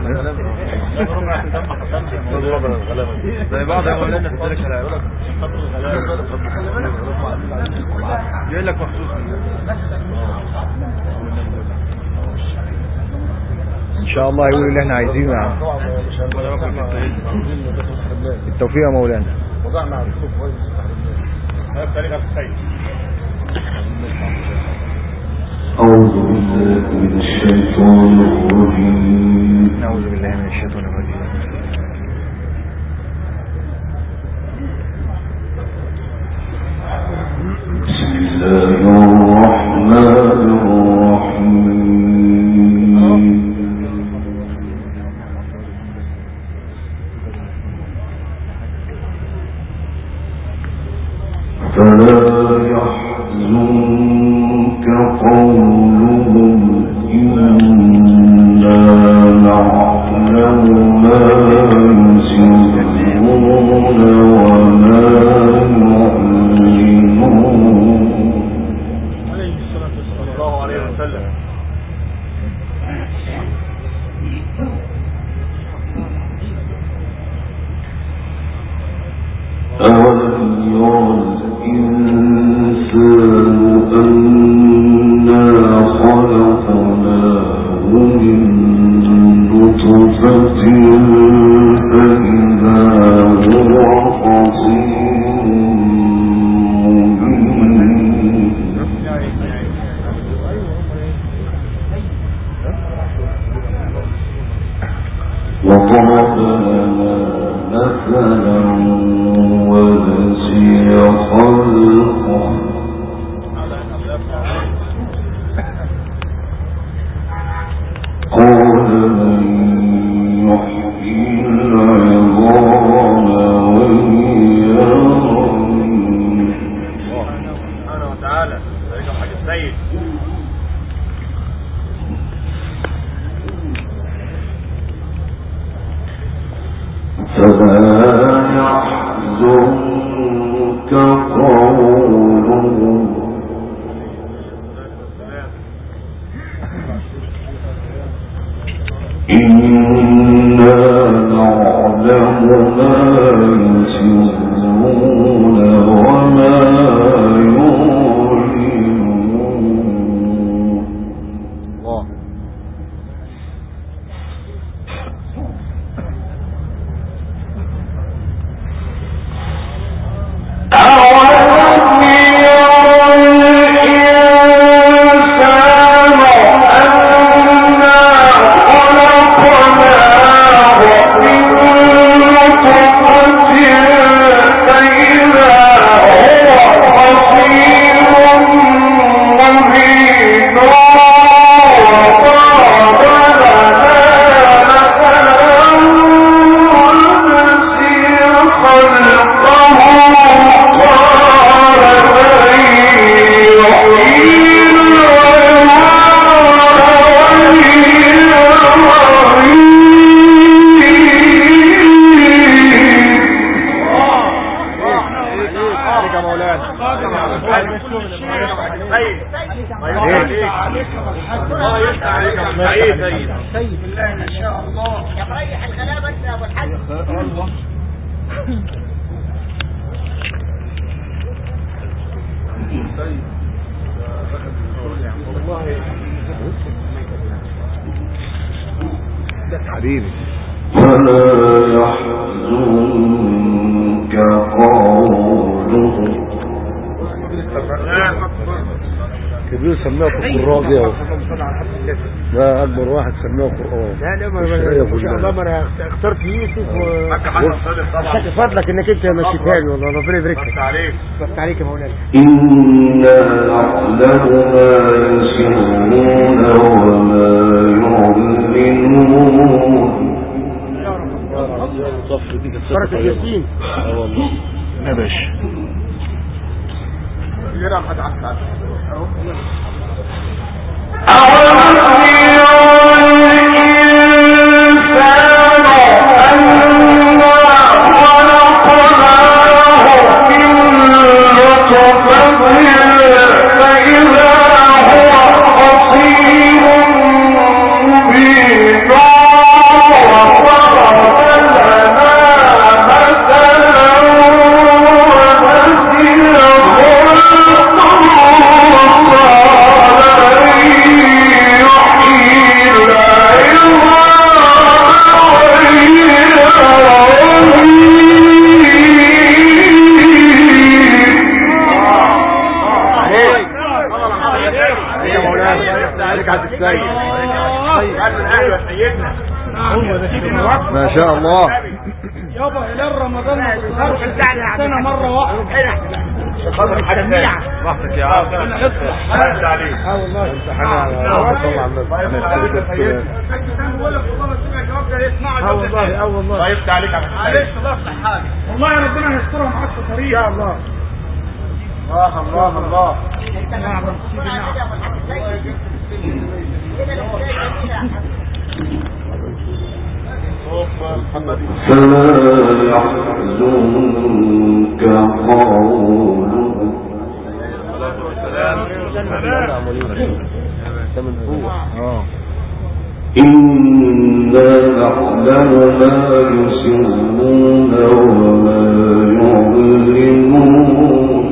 زي بعض يا مولانا جاي لك مخصوص ان شاء الله يقولوا اللي احنا عايزينه يا عم. التوفيق يا مولانا. وضعنا على الصوت كويس. هذا طريقه الخير. أعوذ بالله من الشيطان الرجيم. نعوذ بالله من الشيطان الرجيم. بسم الله الرحمن الرحيم. فلا يحزنك قولهم إنا نعلم ما يسرون وما يعلنون. عليه الصلاة والسلام. الله عليه وسلم. أولم يرى الإنسان أنا خلقناه من نطفة فإذا هو خصيم مبين. وضرب لنا مثلا ونسي خلقه قال من يحيي العظام وهي رميم. سبحانه وتعالى. ذلك حاج السيد. فلا يحزنك قولهم إنا نعلم ما يسرون وما يعلنون. حبيبي فلا يحزنك قولهم. كبير سماه في القراء دي اهو. ده اكبر واحد سماه قرآن. لا ما شاء الله. ما انا اخترت يوسف عشان فضلك انك انت مشيتها لي والله. ربنا يبارك لك. بس عليك يا مولانا. إنا نعلم ما يسرون وما يعلنون. سورة الياسين. والله يا باشا. يرام حد عن ساعة. فإذا هو خصيم مبين. ما شاء الله. يابا هلال رمضان ما بيظهرش السنة مرة واحدة. راحتك يا عم. والله انت حاجة والله والله الله يفتح عليك يا عم. معلش الله يفتح حالك. والله يا ربنا يسترها معاك في طريق. يا الله الله فلا يحزنك قولهم إنا نعلم ما يسرون وما يعلنون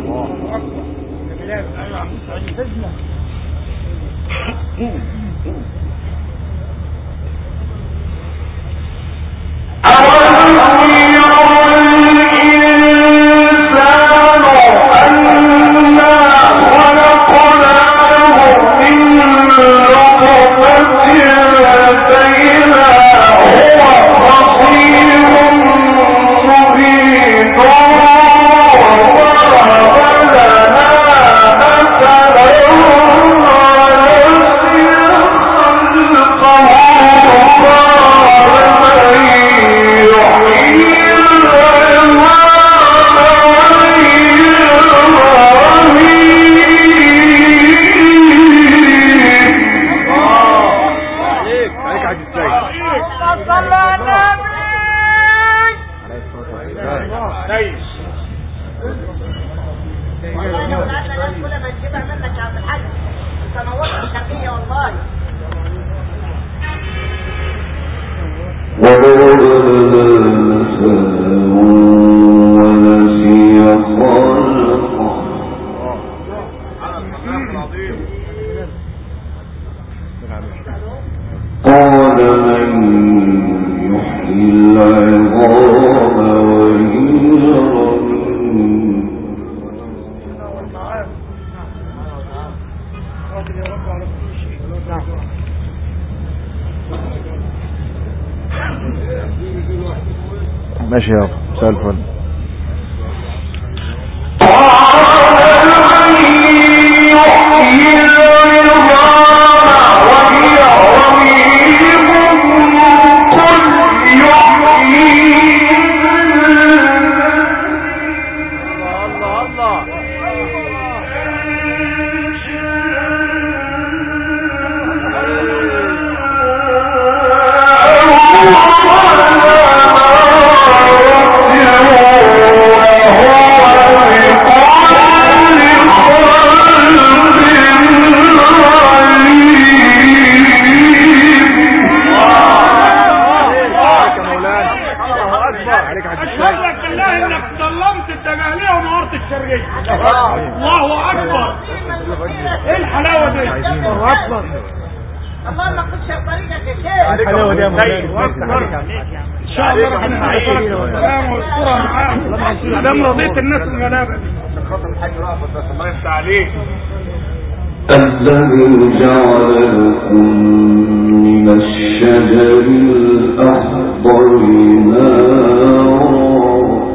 ماشي يابا مساء الفل. الله اكبر. ايه الحلاوه دي؟ الله اكبر. الله ما كنتش طريقك يا شيخ. الحلاوه دي يا مولانا. ان شاء الله ربنا يحفظك والسلام والصوره معاك. مدام رضيت الناس الغلابه دي عشان خاطر الحاج رافض بس الله يفتح عليك. الذي جعل لكم من الشجر الأخضر نارا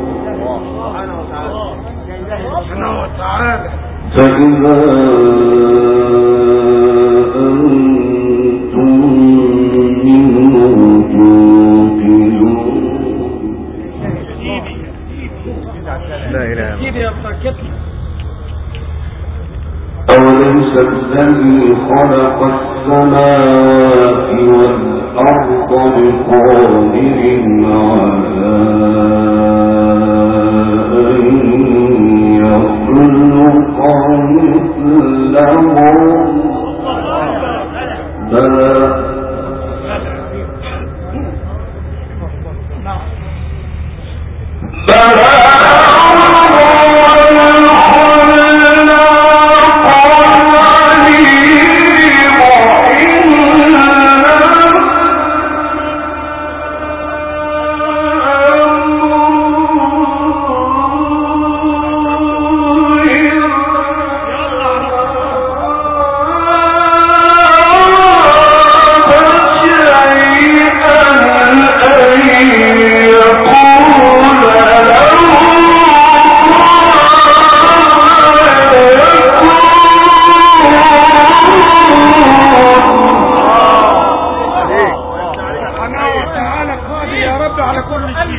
فإذا أنتم منه توقدون. لا إله إلا الله. أوليس الذي خلق السماوات والأرض بقادر على أن يخلق مثلهم؟ بلى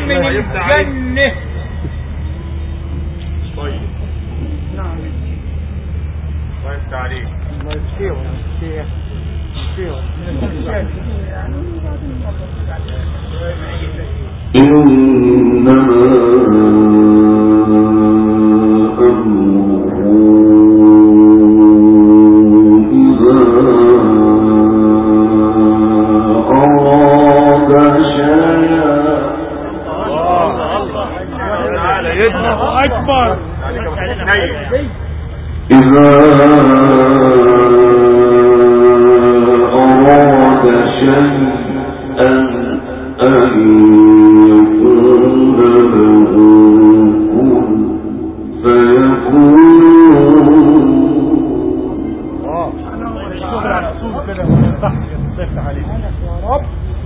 من الجنة. طيب نعم الله يفتح عليك. الله يسير أكبر. إذا أراد شيئا أن يكون له كن فيكون. الشغل على الصوت كده ويفتح عليك يا رب.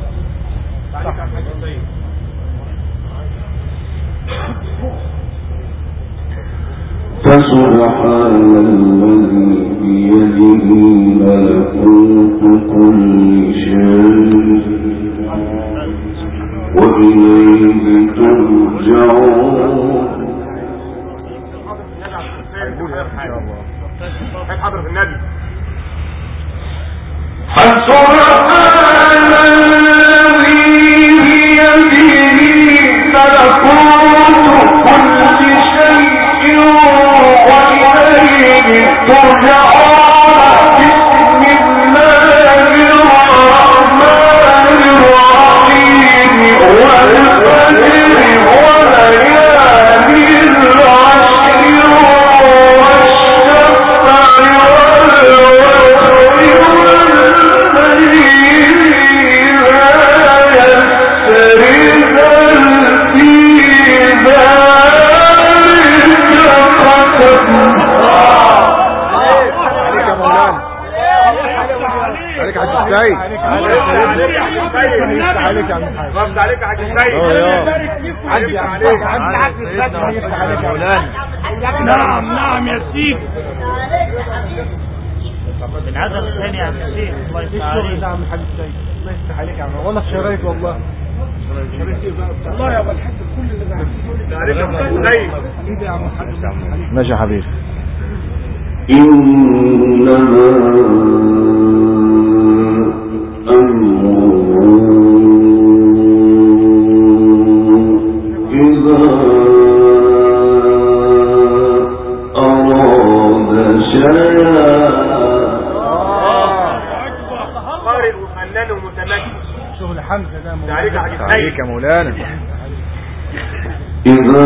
فسبحان الذي بيده ملكوت كل شيء وإليه ترجعون. حضرة النبي. فسبحان الذي بيده ملكوت كل شيء وإليه ترجعون. بسم الله الرحمن الرحيم. والفجر وليالي العشر والشفع والوتر والليل إذا يسر هل في ذلك قسم. عليك يا حاج السيد. عليك يا عم الحاج. رد عليك يا حاج السيد. عدي عليك يا مولانا. نعم يا سيدي. العزم الثاني يا عم الشيخ. الله يفتح عليك. عم الحاج السيد. الله يفتح عليك يا عم. والله شريت والله. والله يا ابو الحاج كل اللي عليك يا حاج السيد. ايه يا عم الحاج. ماشي يا حبيبي. إنما أمره إذا أراد شيئا. قارئ وفنان ومتمكن. شغل حمزه ده عليك يا حاج السيد. عليك يا مولانا. إذا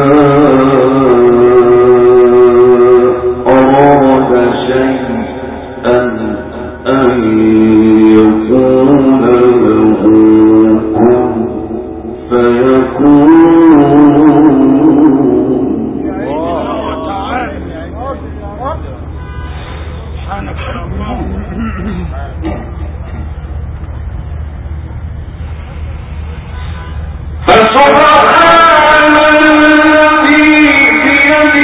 أراد شيئا أن يكون له كن فيكون. فسبحان الذي بيده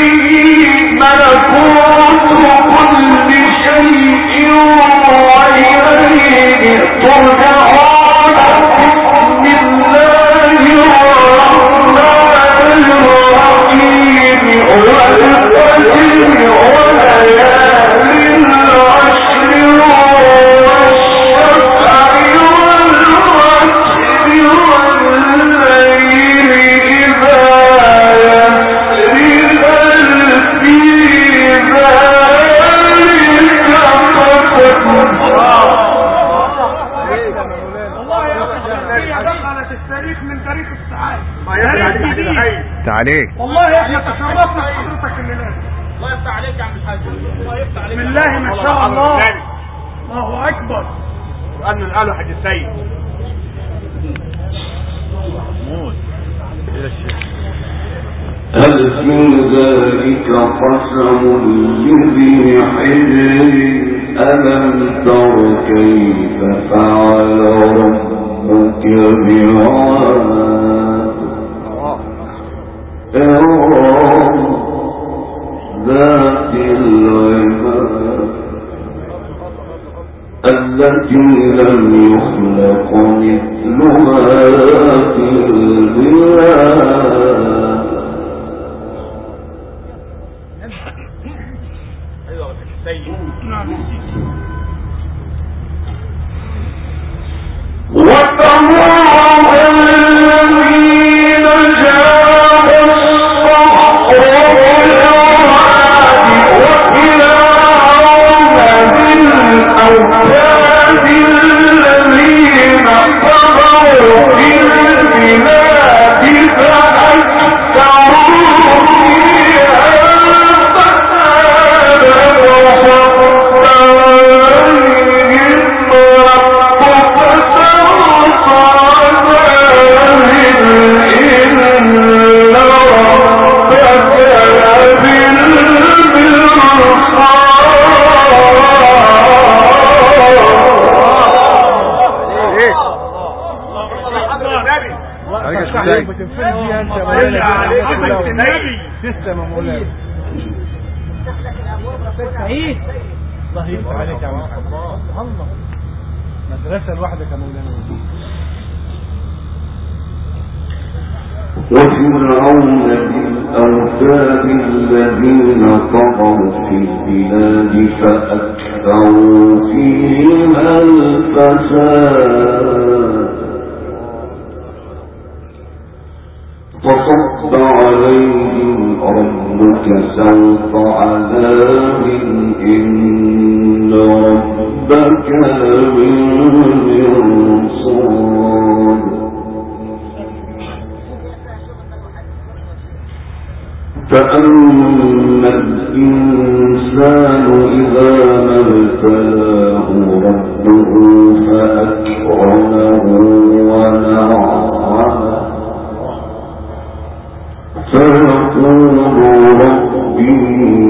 ملكوت كل شيء وإليه ترجعون. بسم الله الرحمن الرحيم. والفجر وليالي العشر والشفع والوتر والليل إذا يسر هل في ذلك قسم. دخلت التاريخ من تاريخ السعادة. تعاليك. والله احنا تشرفنا بحضرتك الليلة. الله يفتح عليك يا عم الحاج. الله يفتح عليك. بسم الله ما شاء الله. الله اكبر. وأن الآله حاج السيد. هل في ذلك قسم لذي حجر. ألم تر كيف فعل ربك بعاد. إرم ذات العماد التي لم يخلق مثلها في البلاد. ازاي؟ تسلم يا مولانا. سعيد الله يفتح عليك يا عم الله. مدرسة لوحدك يا مولانا. وفرعون بالأوتاد الذين طغوا في البلاد فأكثروا فيها الفساد فصب عليهم ربك سوط عذاب إن ربك لبالمرصاد فأما الإنسان إذا ما ابتلاه ربه فأكرمه ونعمه فيقول ربي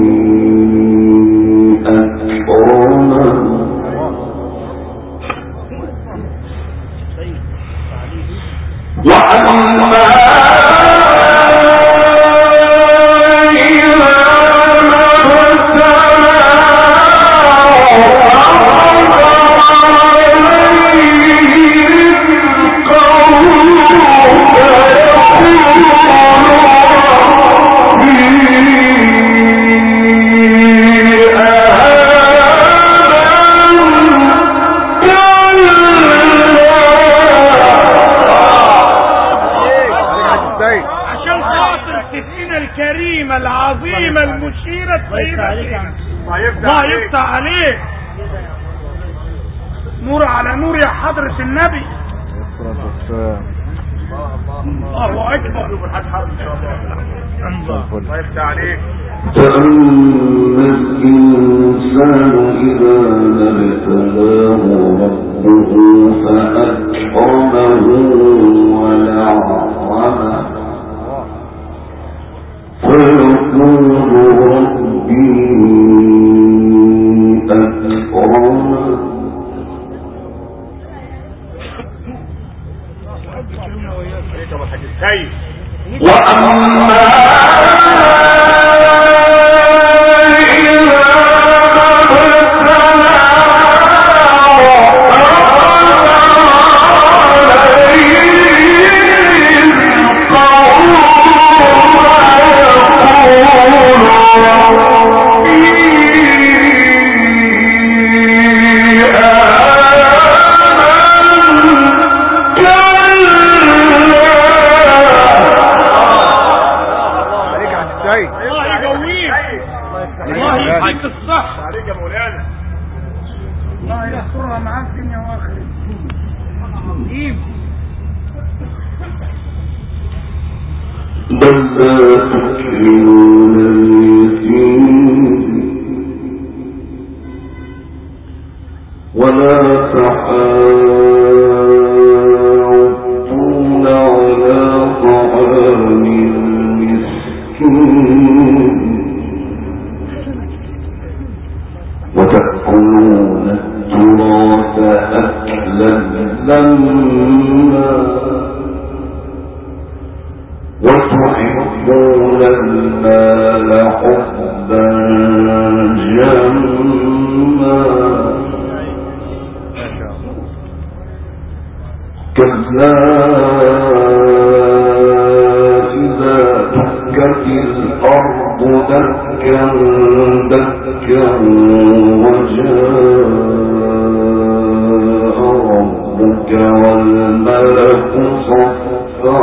أكرمن وأما العظيمة المشيرة الطيبة الله يفتح عليك. نور على نور يا حضرة النبي. الله أكبر. الله يفتح عليك. فأما الإنسان إذا ما ابتلاه ربه فأكرمه ونعمه فيقول ربي أكرمن وأما بل لا تكرمون اليتيم ولا تحاضون على طعام المسكين وتأكلون التراث أكلا لما وتحبون المال حبا جما كلا إذا دكت الأرض دكا دكا وجاء ربك والملك صفا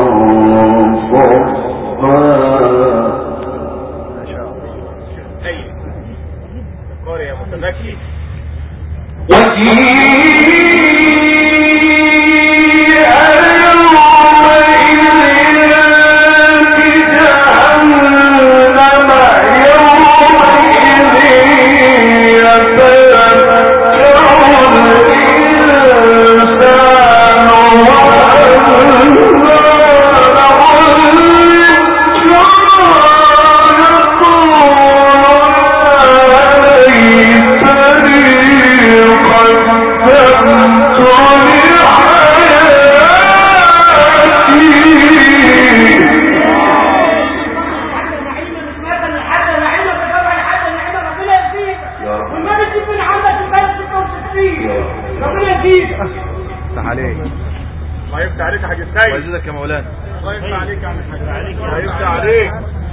الله يفتح عليك يا حاج السيد. ويزيدك يا مولانا. الله يفتح عليك يا عم الحاج. الله يفتح عليك.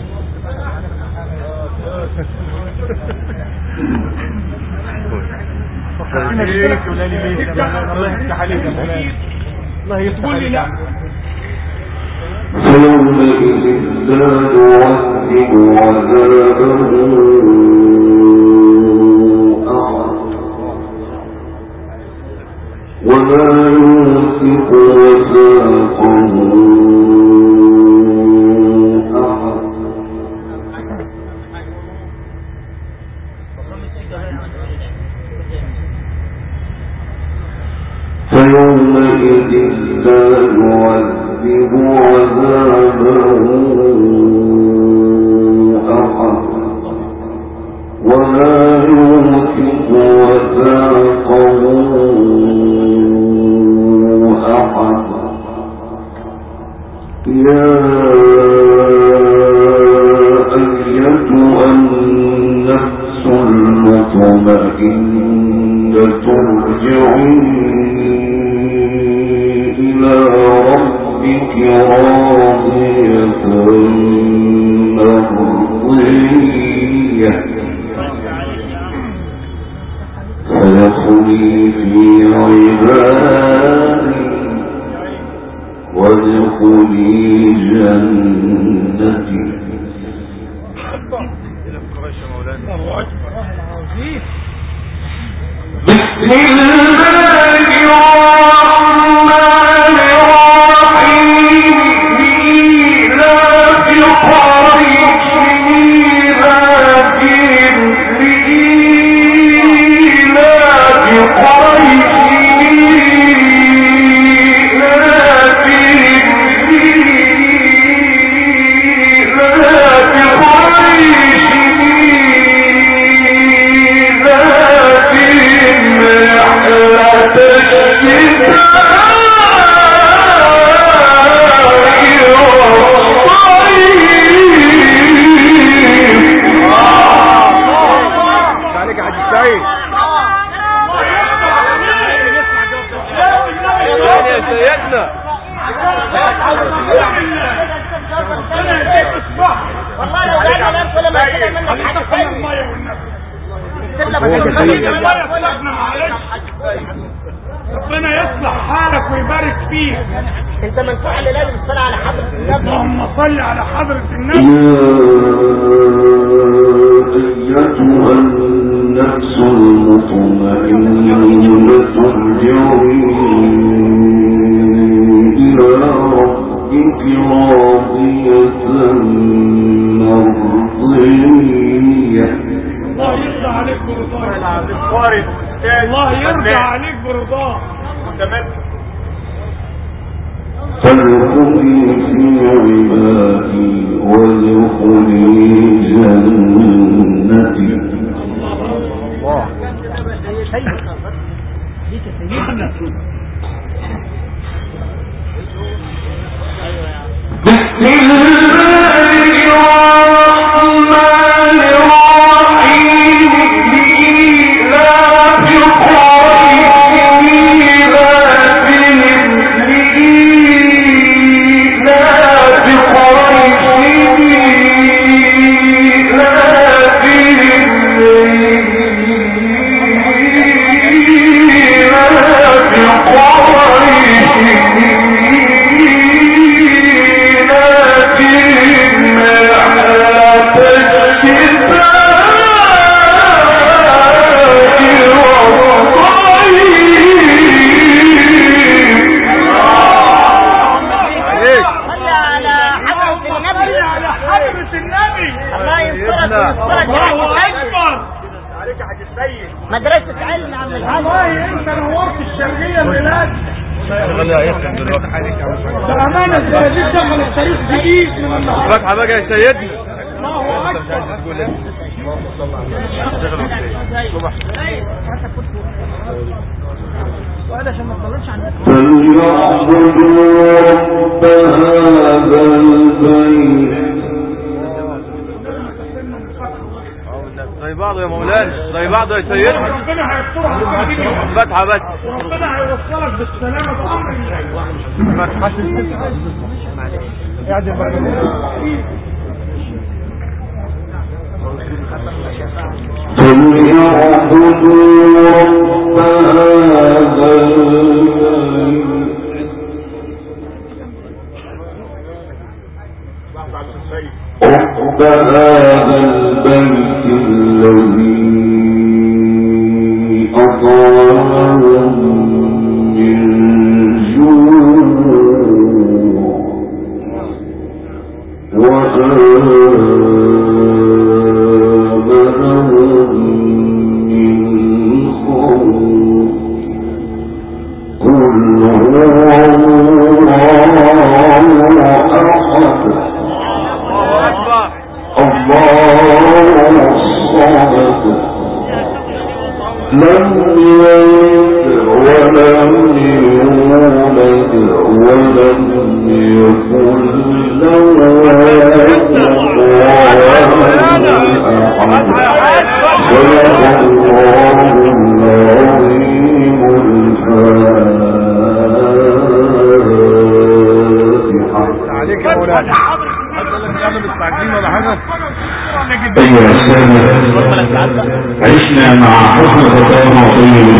الله يفتح عليك يا مولانا. الله يفتح عليك. فيومئذ لا يعذب عذابه أحد ولا يوثق وثاقه أحد فيومئذ لا يعذب عذابه أحد ولا يوثق وثاقه أحد يا أيتها النفس المطمئنة ارجعي إلى ربك راضية مرضية فادخلي في عبادي وادخلي جنتي. بسم الله الرحمن الرحيم. إيلاف قريش إيلافهم لإيلاف قريش ربنا يصلح حالك ويبارك فيك. انت منفوع اللي لازم تصلي على حضرة النبي. اللهم صل على حضرة النبي. أيتها النفس المطمئنة ارجعي إلى ربك راضية مرضية. الله يرضى عليك برضاه. الله الله يرضى عليك برضاه. فادخلي في عبادي وادخلي جنتي. الله ليك سيدنا. بسم الله الرحمن الرحيم. إيلاف قريش إيلافهم لإيلاف قريش مدرسة علم عم الحاج. والله انت نورت الشرقية البلاد. خليها يخدم دلوقتي. بأمانة الزقازيق دخل التاريخ جديد من النهارده. فتحة بقى يا سيدنا. الله أكبر. فليعبدوا رب هذا البيت زي بعض يا مولانا، زي بعض يا سيدنا. ربنا هيسترها فتحة بس. ربنا هيوصلك بالسلامة بأمرك. فليعبدوا رب هذا البيت الذي أطعمهم من جوع وآمنهم من خوف. قل هو الله أحد الله الصمد لم يلد ولم يولد ولم يكن له كفوا أحد. صدق الله العظيم الفاتحة. عليك يا مولانا. أيها السادة، عشنا مع حسن ختام وطيب